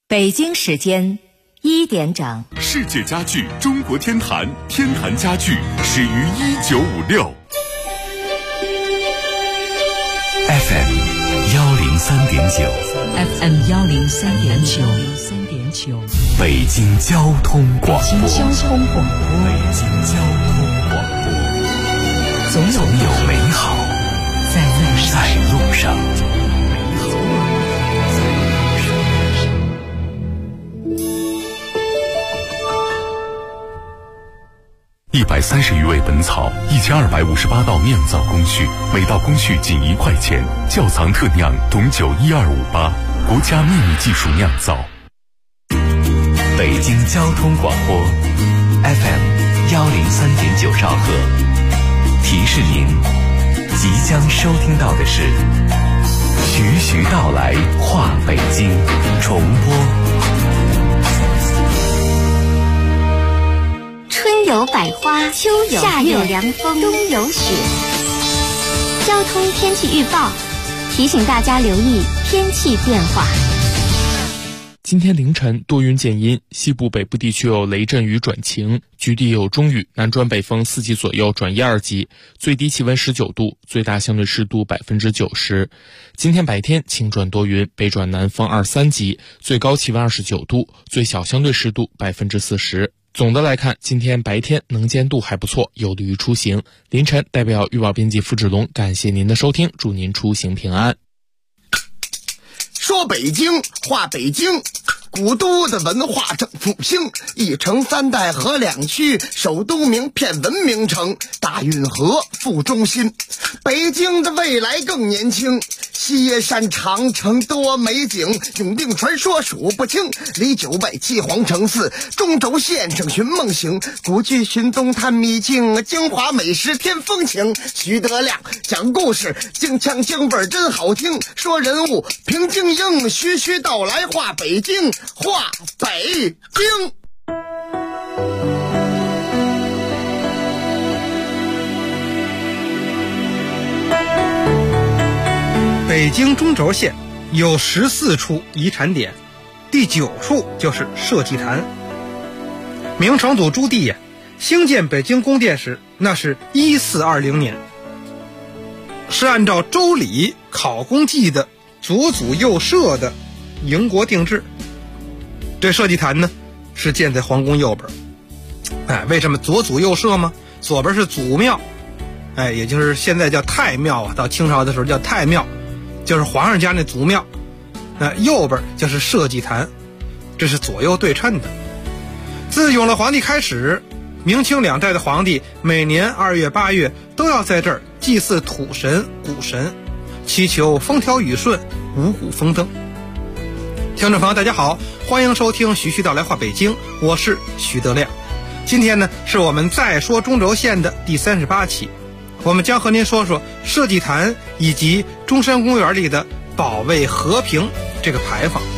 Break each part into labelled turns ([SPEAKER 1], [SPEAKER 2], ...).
[SPEAKER 1] 北京时间1点整。
[SPEAKER 2] 世界家具中国天坛，天坛家具始于1956。
[SPEAKER 3] FM 103.9
[SPEAKER 4] FM 103.9
[SPEAKER 3] 北京交通广播。总有美好在路上。130余味本草，1258道酿造工序，每道工序仅1块钱。窖藏特酿董酒12588，国家秘密技术酿造。北京交通广播 FM 103.9兆赫，提示您即将收听到的是徐徐道来话北京重播。
[SPEAKER 5] 春有百花，秋有夏有凉风，冬有雪。交通天气预报提醒大家留意天气变化。
[SPEAKER 6] 今天凌晨多云见阴，西部北部地区有雷阵雨转晴，局地有中雨，南转北风4级左右转1、2级，最低气温19度，最大相对湿度90%。今天白天晴转多云，北转南风2、3级，最高气温29度，最小相对湿度40%。总的来看，今天白天能见度还不错，有利于出行。凌晨代表预报编辑付志龙感谢您的收听，祝您出行平安。
[SPEAKER 7] 说北京话北京，古都的文化正复兴，一城3代河2区，首都名片文明城，大运河副中心。北京的未来更年轻，西耶山长城多美景，永定传说数不清，离9外7皇城4，中轴线上寻梦行，古剧寻踪探秘境，京华美食添风情。徐德亮讲故事，京腔京味真好听，说人物评京英，徐徐道来话北京，话北京。
[SPEAKER 8] 北京中轴线有14处遗产点，第9处就是社稷坛。明成祖朱棣兴建北京宫殿时，那是1420年，是按照周礼考功记的左祖右社的营国定制。这社稷坛呢是建在皇宫右边。为什么左祖右社吗？左边是祖庙，也就是现在叫太庙啊，到清朝的时候叫太庙，就是皇上家那祖庙。右边就是社稷坛，这是左右对称的。自永乐皇帝开始，明清2代的皇帝每年2月8月都要在这儿祭祀土神谷神，祈求风调雨顺，五谷丰登。听众朋友大家好，欢迎收听徐徐道来话北京，我是徐德亮。今天呢是我们再说中轴线的第38期，我们将和您说说社稷坛以及中山公园里的保卫和平这个牌坊。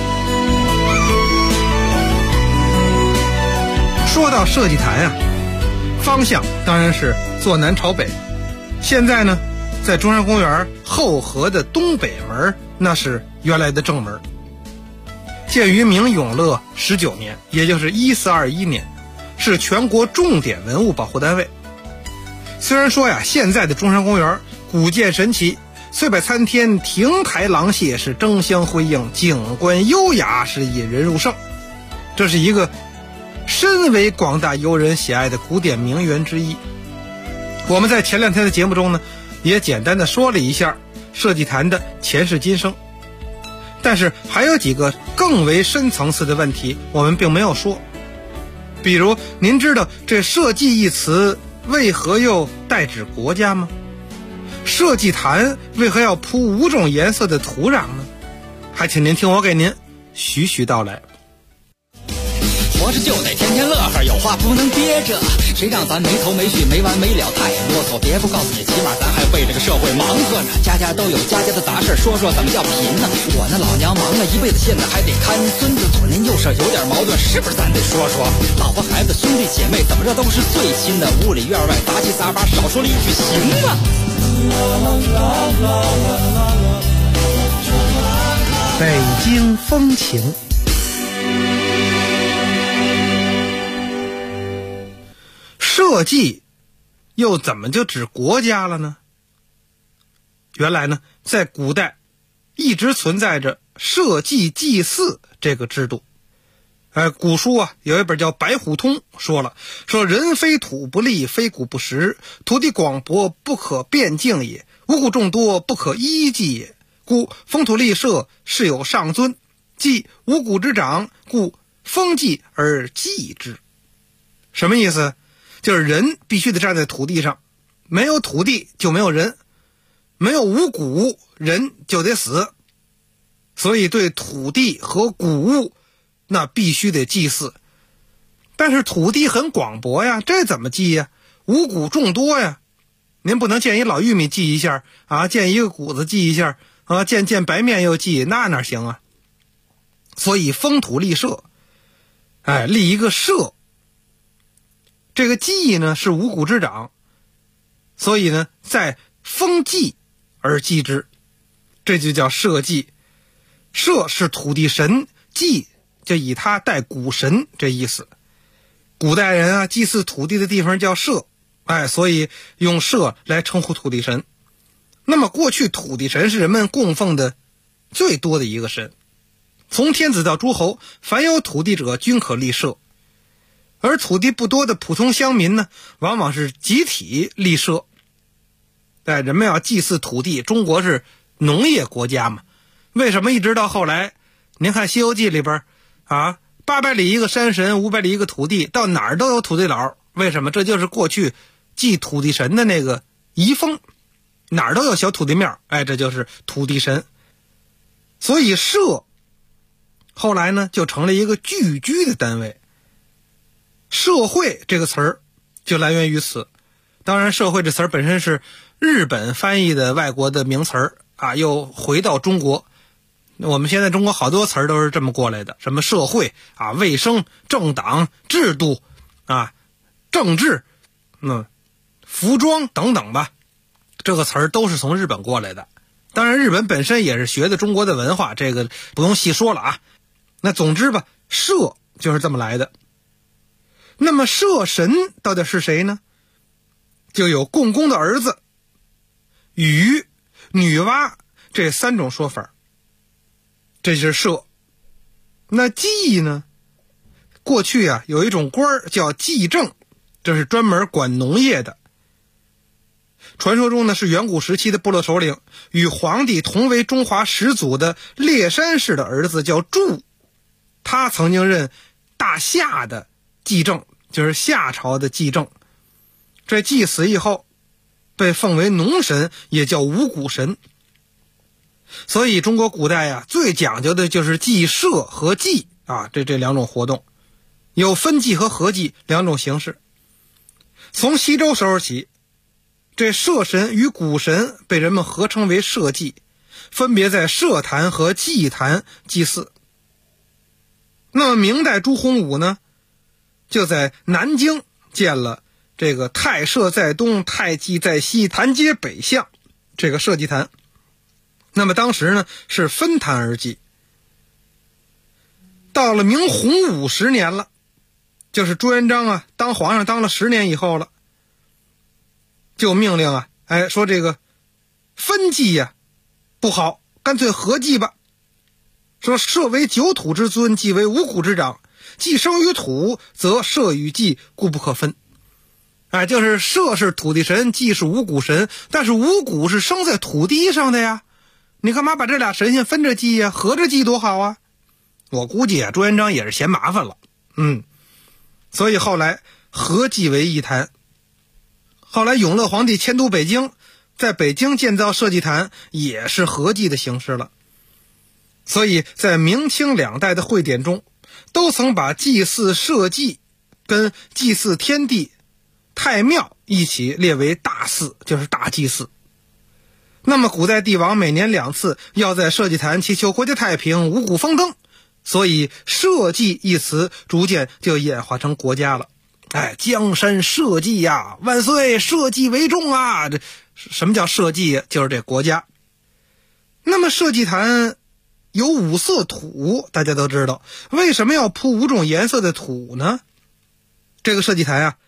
[SPEAKER 8] 说到社稷坛方向当然是坐南朝北。现在呢在中山公园后河的东北门，那是原来的正门。建于明永乐19年，也就是1421年，是全国重点文物保护单位。虽然说现在的中山公园古建神奇，岁百参天，亭台廊榭是争相辉映，景观优雅是引人入胜。这是一个深为广大游人喜爱的古典名园之一。我们在前2天的节目中呢，也简单的说了一下社稷坛的前世今生，但是还有几个更为深层次的问题我们并没有说。比如，您知道这社稷一词为何又代指国家吗？社稷坛为何要铺5种颜色的土壤呢？还请您听我给您徐徐道来。
[SPEAKER 9] 活着就得天天乐呵，有话不能憋着，谁让咱没头没绪没完没了太啰嗦。别不告诉你，起码咱还为这个社会忙活呢。家家都有家家的杂事，说说怎么叫贫呢？我那老娘忙了一辈子，现在还得看孙子，左邻右舍有点矛盾，是不是咱得说说？老婆孩子兄弟姐妹怎么着都是最亲的，屋里院外杂七杂八，少说了一句行吗？
[SPEAKER 8] 北京风情。 社稷又怎么就指国家了呢？原来呢，在古代一直存在着社稷祭祀这个制度。古书啊有一本叫《白虎通》，说人非土不立，非谷不食，土地广博不可变境也，五谷众多不可依计也，故封土立社是有上尊，即五谷之长，故封祭而祭之。什么意思？就是人必须得站在土地上，没有土地就没有人，没有五谷人就得死，所以对土地和谷物那必须得祭祀。但是土地很广博呀，这怎么祭呀？五谷众多呀，您不能见一老玉米祭一下啊，见一个谷子祭一下啊，见白面又祭，那哪行啊？所以封土立社，立一个社。这个祭呢是五谷之长，所以呢在封祭而祭之，这就叫社稷。社是土地神，祭就以它代谷神，这意思。古代人啊祭祀土地的地方叫社，所以用社来称呼土地神。那么过去土地神是人们供奉的最多的一个神，从天子到诸侯，凡有土地者均可立社。而土地不多的普通乡民呢，往往是集体立社。人们要祭祀土地，中国是农业国家嘛，为什么一直到后来，您看《西游记》里边800里一个山神，500里一个土地，到哪儿都有土地佬。为什么？这就是过去祭土地神的那个遗风，哪儿都有小土地庙，这就是土地神。所以社后来呢就成了一个聚居的单位。社会这个词儿就来源于此。当然社会这词儿本身是日本翻译的外国的名词儿又回到中国。我们现在中国好多词儿都是这么过来的，什么社会卫生、政党、制度政治服装等等吧，这个词儿都是从日本过来的。当然日本本身也是学的中国的文化，这个不用细说了那总之吧，社就是这么来的。那么社神到底是谁呢？就有共工的儿子、禹、女娲这3种说法，这就是社。那祭呢？过去有一种官叫祭正，这是专门管农业的。传说中呢是远古时期的部落首领，与皇帝同为中华始祖的烈山氏的儿子叫祝，他曾经任大夏的祭正，就是夏朝的祭正。这祭死以后被奉为农神，也叫五谷神。所以中国古代最讲究的就是祭社和祭这2种活动，有分祭和合祭2种形式。从西周时候起，这社神与谷神被人们合称为社稷，分别在社坛和祭坛祭祀。那么明代朱洪武呢，就在南京建了这个太社在东，太祭在西，坛街北向这个社稷坛。那么当时呢是分坛而祭。到了明洪武10年了，就是朱元璋当皇上当了10年以后了，就命令说这个分祭不好，干脆合祭吧。说社为九土之尊，祭为五谷之长，祭生于土，则社与祭故不可分。就是社是土地神，祭是五谷神，但是五谷是生在土地上的呀，你干嘛把这俩神仙分着祭呀？合着祭多好啊！我估计朱元璋也是嫌麻烦了，所以后来合祭为一坛。后来永乐皇帝迁都北京，在北京建造社稷坛也是合祭的形式了。所以在明清2代的会典中，都曾把祭祀社稷跟祭祀天地、太庙一起列为大祀，就是大祭祀。那么古代帝王每年2次要在社稷坛祈求国家太平、五谷丰登，所以社稷一词逐渐就演化成国家了。江山社稷呀，万岁，社稷为重啊！这什么叫社稷？就是这国家。那么社稷坛有5色土，大家都知道，为什么要铺5种颜色的土呢？这个社稷坛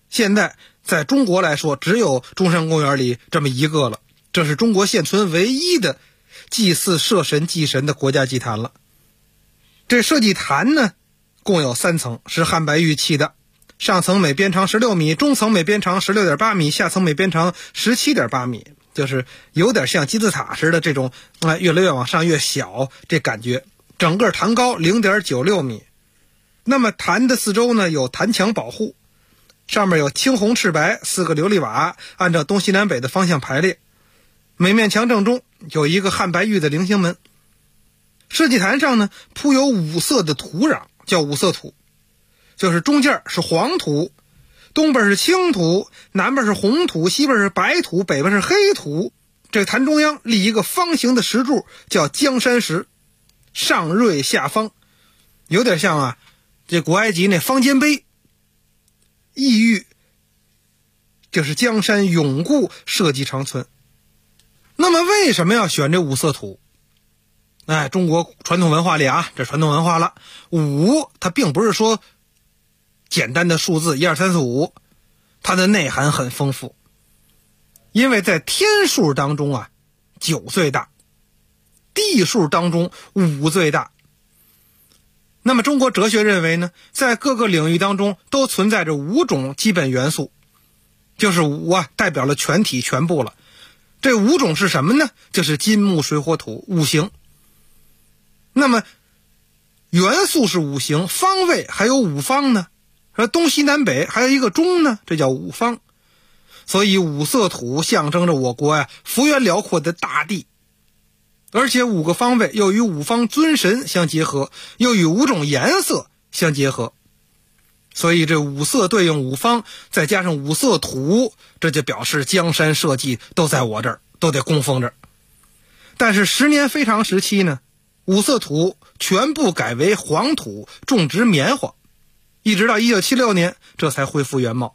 [SPEAKER 8] 现在在中国来说，只有中山公园里这么一个了，这是中国现存唯一的祭祀社神祭神的国家祭坛了。这社祭坛呢，共有3层，是汉白玉砌的，上层每边长16米，中层每边长 16.8 米，下层每边长 17.8 米，就是有点像金字塔似的这种，越来越往上越小这感觉。整个坛高 0.96 米。那么坛的四周呢有坛墙保护，上面有青红赤白4个琉璃瓦，按照东西南北的方向排列。每面墙正中有一个汉白玉的棂形门。社祭坛上呢铺有5色的土壤，叫5色土，就是中间是黄土，东边是青土，南边是红土，西边是白土，北边是黑土。这个坛中央立一个方形的石柱，叫江山石，上锐下方，有点像这古埃及那方尖碑，意喻就是江山永固，社稷长存。那么为什么要选这5色土？中国传统文化里这传统文化了，5它并不是说简单的数字1、2、3、4、5，它的内涵很丰富。因为在天数当中9最大，地数当中5最大。那么中国哲学认为呢，在各个领域当中都存在着5种基本元素，就是5代表了全体全部了。这5种是什么呢？就是金木水火土5行。那么元素是5行，方位还有5方呢，而东西南北还有一个中呢，这叫5方。所以5色土象征着我国幅员辽阔的大地，而且5个方位又与5方尊神相结合，又与5种颜色相结合，所以这5色对应5方，再加上5色土，这就表示江山社稷都在我这儿，都得供奉这儿。但是10年非常时期呢，5色土全部改为黄土，种植棉花，一直到1976年这才恢复原貌。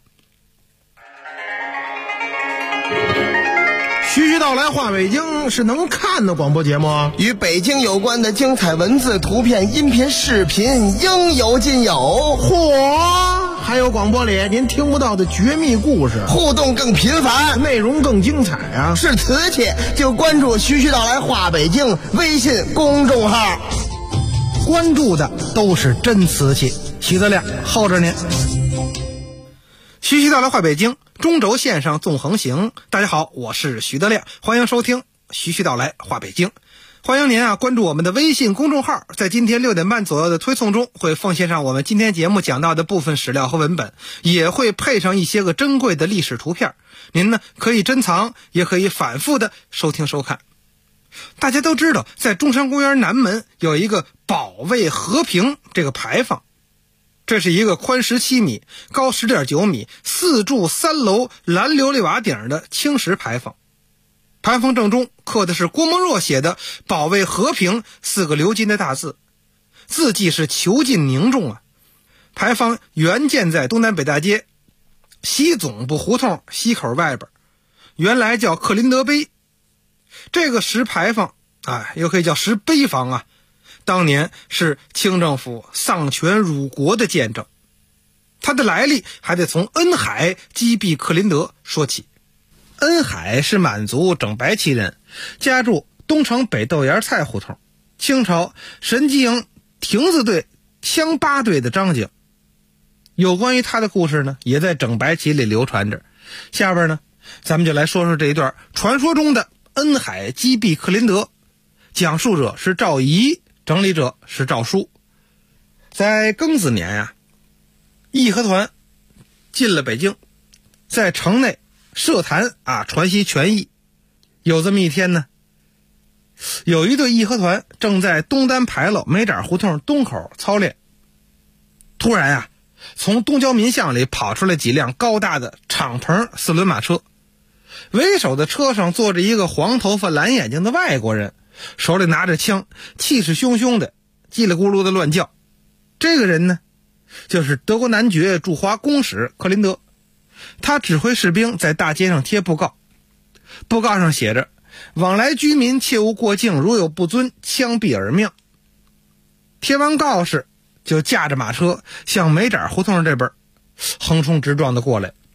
[SPEAKER 4] 徐徐道来话北京是能看的广播节目，
[SPEAKER 7] 与北京有关的精彩文字、图片、音频、视频应有尽有。
[SPEAKER 4] 嚯，还有广播里您听不到的绝密故事，
[SPEAKER 7] 互动更频繁，
[SPEAKER 4] 内容更精彩啊！
[SPEAKER 7] 是瓷器就关注徐徐道来话北京微信公众号，
[SPEAKER 8] 关注的都是真瓷器。徐德亮候着您。徐徐道来话北京，中轴线上纵横行。大家好，我是徐德亮，欢迎收听徐徐道来话北京。欢迎您关注我们的微信公众号，在今天6点半左右的推送中会奉献上我们今天节目讲到的部分史料和文本，也会配上一些个珍贵的历史图片，您呢可以珍藏，也可以反复的收听收看。大家都知道，在中山公园南门有一个保卫和平这个牌坊，这是一个宽17米、高10.9米、4柱3楼蓝琉璃瓦顶的青石牌坊。牌坊正中刻的是郭沫若写的“保卫和平”4个鎏金的大字，字迹是遒劲凝重牌坊原建在东南北大街西总部胡同西口外边，原来叫克林德碑。这个石牌坊又可以叫石碑坊当年是清政府丧权辱国的见证。它的来历还得从恩海击毙克林德说起。恩海是满族整白旗人，家住东城北豆芽菜胡同，清朝神机营亭子队枪8队的张警。有关于他的故事呢，也在整白旗里流传着。下边呢，咱们就来说说这一段传说中的恩海击毙克林德。讲述者是赵仪，整理者是赵书。在庚子年义和团进了北京，在城内设坛传习权益。有这么一天呢，有一队义和团正在东单牌楼梅盏胡同东口操练，突然从东郊民巷里跑出来几辆高大的敞篷4轮马车，为首的车上坐着一个黄头发蓝眼睛的外国人，手里拿着枪，气势汹汹的叽里咕噜的乱叫。这个人呢，就是德国男爵驻华公使克林德。他指挥士兵在大街上贴布告，布告上写着：往来居民切勿过境，如有不遵，枪毙耳命。贴完告示，就驾着马车向梅盏胡同这边横冲直撞的过来。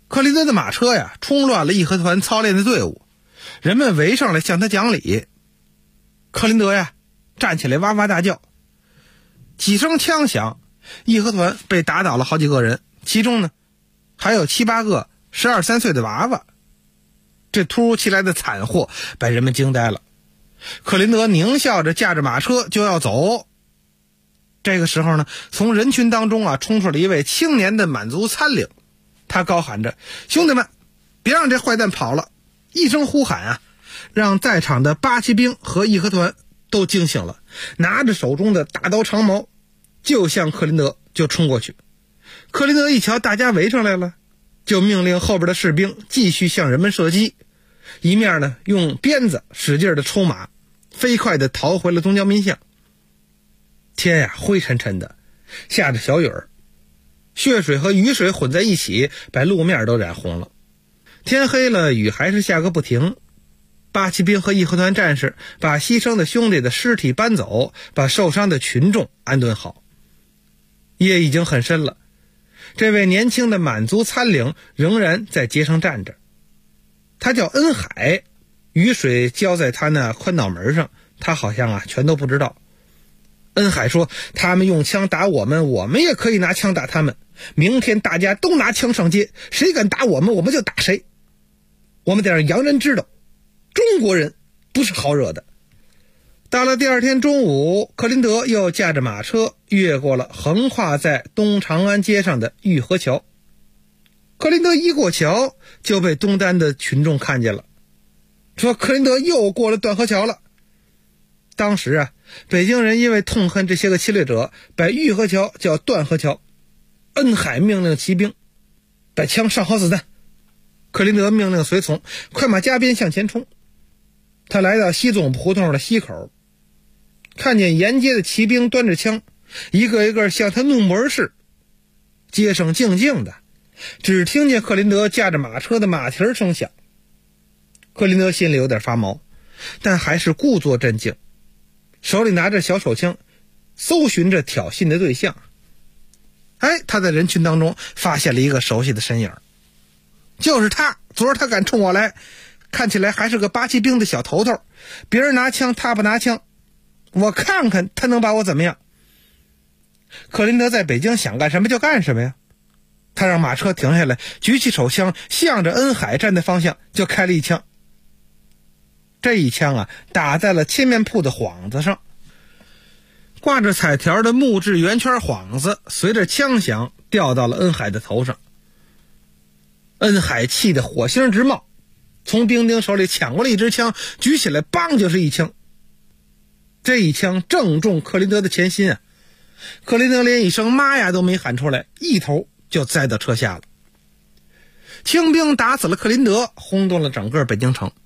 [SPEAKER 8] 克林德的马车呀，冲乱了义和团操练的队伍，人们围上来向他讲理。克林德呀，站起来哇哇大叫。几声枪响，义和团被打倒了好几个人，其中呢，还有7、8个12、13岁的娃娃。这突如其来的惨祸把人们惊呆了。克林德狞笑着驾着马车就要走。这个时候呢，从人群当中冲出了一位青年的满族参领，他高喊着：“兄弟们，别让这坏蛋跑了！”一声呼喊让在场的八旗兵和义和团都惊醒了，拿着手中的大刀长矛就向克林德就冲过去。克林德一瞧大家围上来了，就命令后边的士兵继续向人们射击，一面呢用鞭子使劲的抽马，飞快的逃回了东交民巷。天呀，灰沉沉的，下着小雨儿，血水和雨水混在一起，把路面都染红了。天黑了，雨还是下个不停。八旗兵和义和团战士把牺牲的兄弟的尸体搬走，把受伤的群众安顿好。夜已经很深了，这位年轻的满族参领仍然在街上站着。他叫恩海，雨水浇在他那宽脑门上，他好像全都不知道。恩海说：“他们用枪打我们，我们也可以拿枪打他们。明天大家都拿枪上街，谁敢打我们，我们就打谁。我们得让洋人知道，中国人不是好惹的。”到了第二天中午，克林德又驾着马车越过了横跨在东长安街上的玉河桥。克林德一过桥，就被东单的群众看见了，说克林德又过了断河桥了。当时北京人因为痛恨这些个侵略者，把玉河桥叫断河桥。恩海命令骑兵把枪上好子弹，克林德命令随从快马加鞭向前冲。他来到西总胡同的西口，看见沿街的骑兵端着枪，一个一个向他怒目而视。街上静静的，只听见克林德驾着马车的马蹄声响。克林德心里有点发毛，但还是故作镇静，手里拿着小手枪，搜寻着挑衅的对象。他在人群当中发现了一个熟悉的身影，就是他。昨儿他敢冲我来，看起来还是个八旗兵的小头头，别人拿枪他不拿枪，我看看他能把我怎么样。克林德在北京想干什么就干什么呀。他让马车停下来，举起手枪，向着恩海站的方向就开了一枪。这一枪打在了切面铺的幌子上，挂着彩条的木质圆圈幌子随着枪响掉到了恩海的头上。恩海气得火星直冒，从兵丁手里抢过了一支枪，举起来梆就是一枪。这一枪正中克林德的前心克林德连一声妈呀都没喊出来，一头就栽到车下了。清兵打死了克林德，轰动了整个北京城。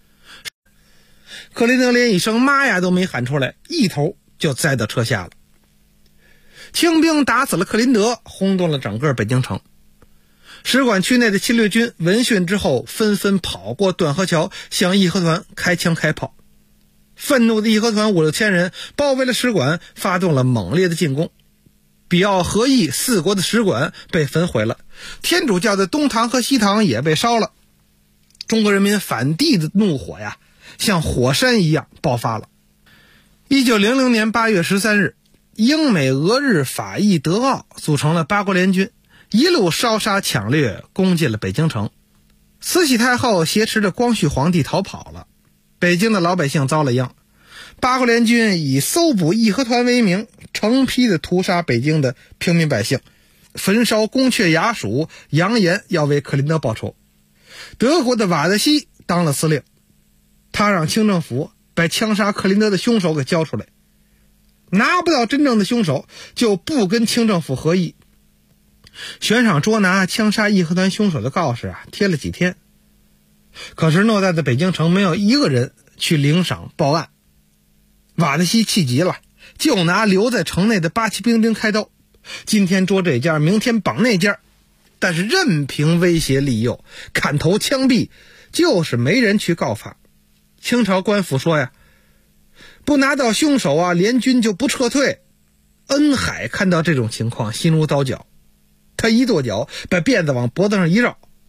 [SPEAKER 8] 克林德连一声妈呀都没喊出来，一头就栽到车下了。清兵打死了克林德，轰动了整个北京城。使馆区内的侵略军闻讯之后，纷纷跑过断河桥，向义和团开枪开炮。愤怒的义和团5、6千人包围了使馆，发动了猛烈的进攻。比奥、和义4国的使馆被焚毁了，天主教的东堂和西堂也被烧了。中国人民反帝的怒火像火山一样爆发了。1900年8月13日，英美俄日法意德奥组成了8国联军，一路烧杀抢掠，攻进了北京城。慈禧太后挟持着光绪皇帝逃跑了，北京的老百姓遭了殃。8国联军以搜捕义和团为名，成批的屠杀北京的平民百姓，焚烧宫阙衙署，扬言要为克林德报仇。德国的瓦德西当了司令，他让清政府把枪杀克林德的凶手给交出来，拿不到真正的凶手就不跟清政府合议。悬赏捉拿枪杀义和团凶手的告示贴了几天，可是偌大的北京城没有一个人去领赏报案。瓦德西气急了，就拿留在城内的八旗兵丁开刀，今天捉这家，明天绑那家，但是任凭威胁利诱，砍头枪毙，就是没人去告发。清朝官府说不拿到凶手联军就不撤退。恩海看到这种情况，心如刀绞，他一跺脚，把辫子往脖子上一绕，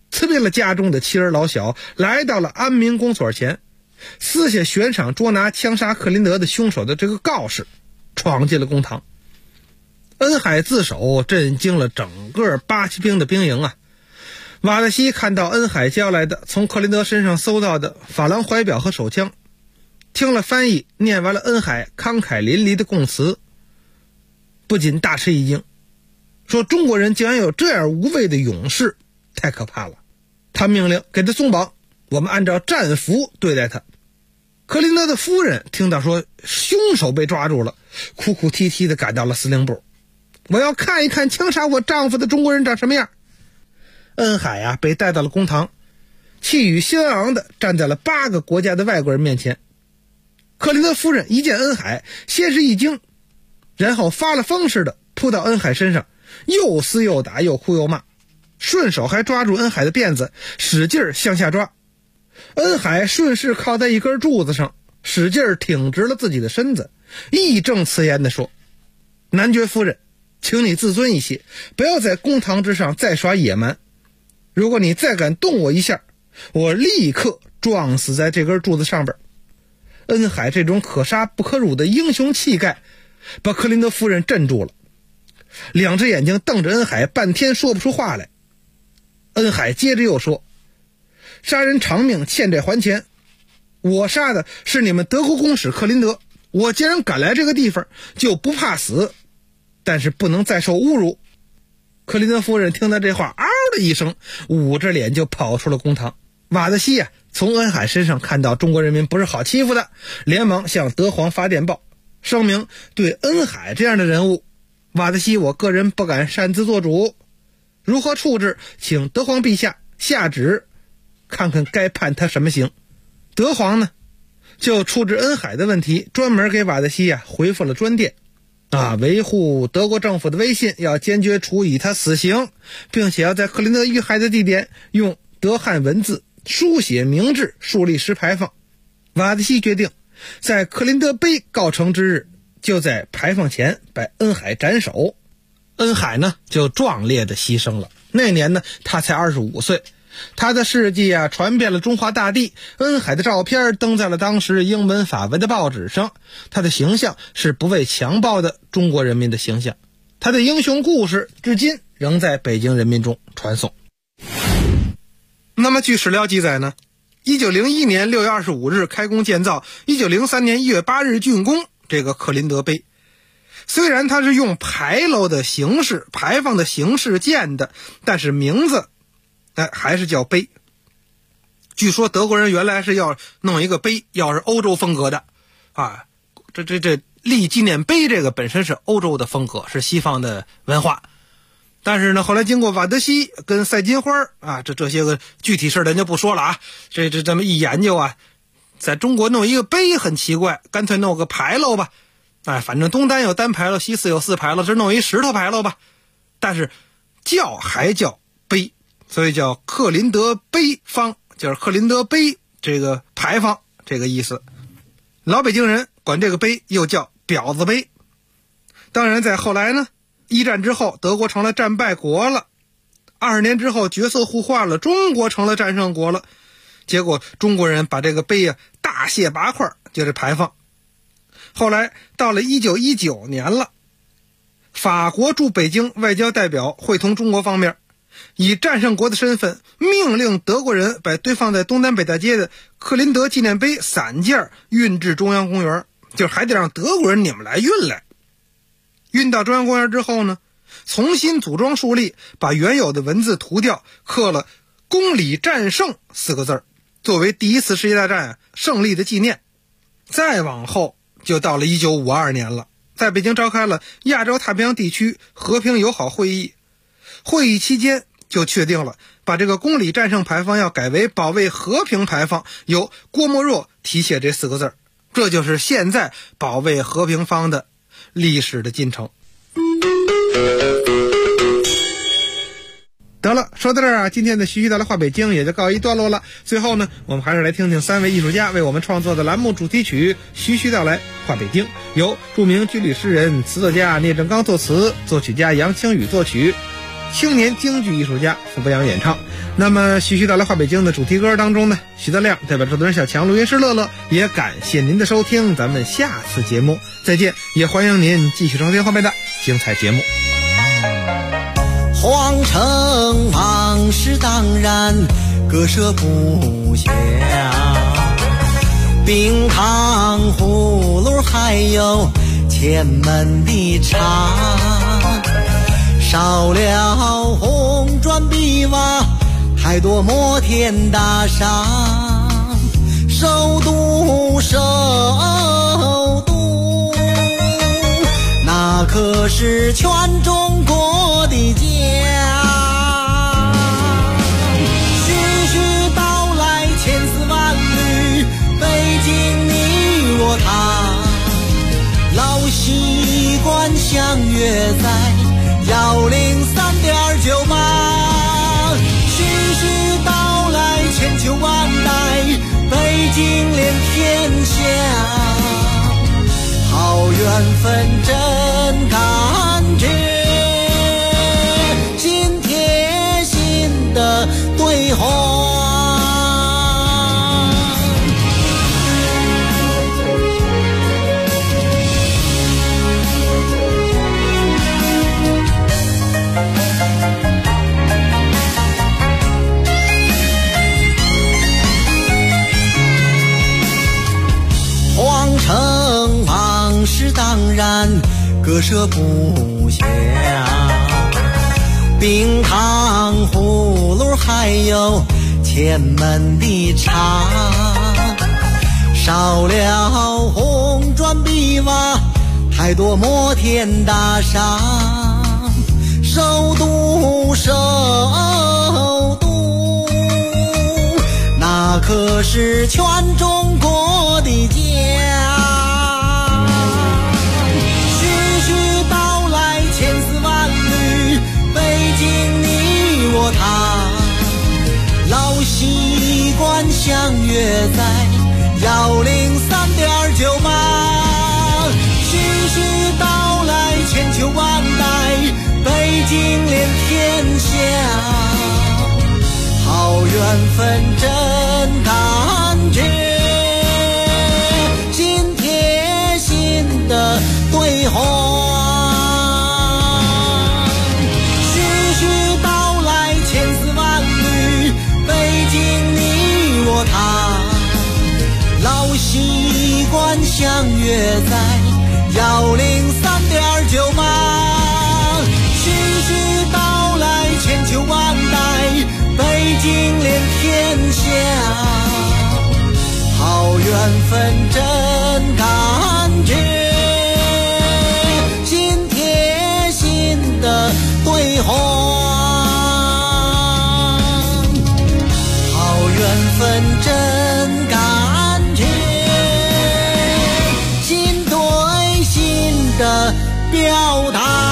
[SPEAKER 8] 辞别了家中的妻儿老小，来到了安民公所前，撕下悬赏捉拿枪杀克林德的凶手的这个告示，闯进了公堂。恩海自首震惊了整个巴西兵的兵营啊！瓦德西看到恩海交来的从克林德身上搜到的珐琅怀表和手枪，听了翻译念完了恩海慷慨淋漓的供词，不仅大吃一惊，说中国人竟然有这样无畏的勇士，太可怕了。他命令给他松绑，我们按照战俘对待他。克林德的夫人听到说凶手被抓住了，哭哭啼啼地赶到了司令部，我要看一看枪杀我丈夫的中国人长什么样。恩海啊，被带到了公堂，气宇轩昂地站在了8个国家的外国人面前。克林德夫人一见恩海，先是一惊，然后发了疯似的扑到恩海身上，又撕又打，又哭又骂，顺手还抓住恩海的辫子，使劲向下抓。恩海顺势靠在一根柱子上，使劲挺直了自己的身子，义正辞严地说：男爵夫人，请你自尊一些，不要在公堂之上再耍野蛮。如果你再敢动我一下，我立刻撞死在这根柱子上边。恩海这种可杀不可辱的英雄气概把克林德夫人镇住了，两只眼睛瞪着恩海，半天说不出话来。恩海接着又说：杀人偿命，欠债还钱，我杀的是你们德国公使克林德，我既然敢来这个地方，就不怕死，但是不能再受侮辱。克林德夫人听到这话，嗷的一声，捂着脸就跑出了公堂。瓦德西啊，从恩海身上看到中国人民不是好欺负的，连忙向德皇发电报，声明对恩海这样的人物，瓦德西我个人不敢擅自做主，如何处置，请德皇陛下下旨，看看该判他什么刑。德皇呢，就处置恩海的问题，专门给瓦德西啊回复了专电，维护德国政府的威信，要坚决处以他死刑，并且要在克林德遇害的地点用德汉文字书写明志，树立石牌坊。瓦德西决定在克林德碑告成之日，就在牌坊前把恩海斩首。恩海呢，就壮烈的牺牲了。那年呢，他才25岁。他的事迹啊传遍了中华大地，恩海的照片登在了当时英文法文的报纸上，他的形象是不畏强暴的中国人民的形象，他的英雄故事至今仍在北京人民中传颂。那么据史料记载呢，1901年6月25日开工建造，1903年1月8日竣工这个克林德碑。虽然它是用牌楼的形式、牌坊的形式建的，但是名字还是叫碑。据说德国人原来是要弄一个碑，要是欧洲风格的啊，这立纪念碑这个本身是欧洲的风格，是西方的文化。但是呢，后来经过瓦德西跟赛金花啊，这些个具体事咱就不说了啊。这么一研究啊，在中国弄一个碑很奇怪，干脆弄个牌楼吧。反正东单有单牌楼，西四有四牌楼，这弄一石头牌楼吧。但是叫还叫碑，所以叫克林德碑坊，就是克林德碑这个牌坊这个意思。老北京人管这个碑又叫婊子碑。当然在后来呢，一战之后德国成了战败国了，20年之后角色互换了，中国成了战胜国了，结果中国人把这个碑大卸8块，就是牌坊。后来到了1919年了，法国驻北京外交代表会同中国方面，以战胜国的身份命令德国人把堆放在东单北大街的克林德纪念碑散件运至中央公园，就是还得让德国人你们来运来。运到中央公园之后呢，重新组装树立，把原有的文字涂掉，刻了公理战胜4个字，作为第一次世界大战胜利的纪念。再往后就到了1952年了，在北京召开了亚洲太平洋地区和平友好会议。会议期间就确定了，把这个公理战胜牌坊要改为保卫和平牌坊，由郭沫若题写这4个字，这就是现在保卫和平坊的历史的进程。得了，说到这儿啊，今天的徐徐带来话北京也就告一段落了。最后呢，我们还是来听听3位艺术家为我们创作的栏目主题曲《徐徐带来话北京》，由著名军旅诗人、词作家聂正刚作词，作曲家杨清宇作曲。 青年京剧艺术家付伯阳演唱。那么徐徐到来话北京的主题歌当中呢，徐德亮代表制作人小强、录音师乐乐，也感谢您的收听，咱们下次节目再见，也欢迎您继续收听后面的精彩节目。
[SPEAKER 10] 皇城往事当然割舍不下，冰糖葫芦还有前门的茶，少了红砖碧瓦，还多摩天大厦。首都首都，那可是全中国的家。徐徐道来千丝万缕，北京你我他，老习惯相约在103.98。徐徐道来千秋万代，北京连天下，好缘分真感觉，心贴心的对话。皇城往事当然割舍不下，冰糖葫芦还有前门的茶，少了红砖碧瓦，还多摩天大厦。首都首都，那可是全中国的家。徐徐道来千丝万缕，北京你我他，老习惯相约在103.98。徐徐道来千秋万代，北京连天下，好缘分真感觉，心贴心的对话。徐徐道来千丝万缕，北京你我他，老习惯相约在103.98。徐徐道来千秋万代，北京连天下，好缘分真感觉，心贴心的对话。好缘分真感觉，心对心的表达。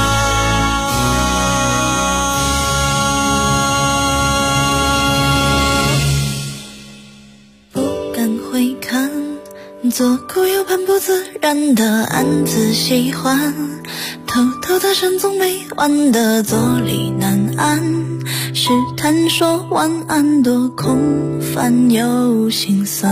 [SPEAKER 11] 左顾右盼不自然的暗自喜欢，偷偷的深总没完的坐立难安，试探说晚安多空泛又心酸，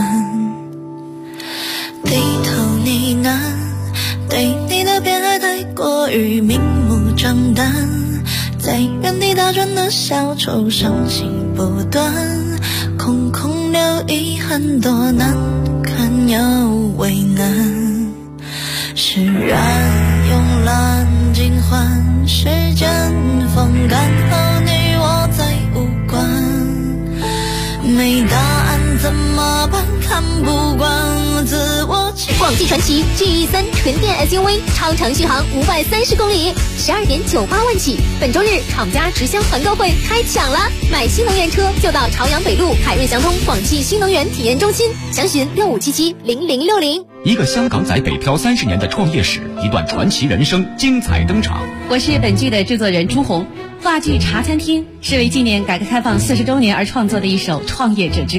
[SPEAKER 11] 低头呢喃，对你的偏爱太过于明目张胆，在原地打转的小丑伤心不断，空空留遗憾多难看又为难，释然慵懒尽欢，时间风干和你我再无关，没答案怎么办？看不惯自我
[SPEAKER 5] 广汽传祺 GE3 纯电 SUV 超长续航530公里，12.98万起。本周日厂家直销团购会开抢了，买新能源车就到朝阳北路海润祥通广汽新能源体验中心，详询65770060。
[SPEAKER 12] 一个香港仔北漂30年的创业史，一段传奇人生精彩登场。
[SPEAKER 13] 我是本剧的制作人朱红。话剧《茶餐厅》是为纪念改革开放40周年而创作的一首创业者之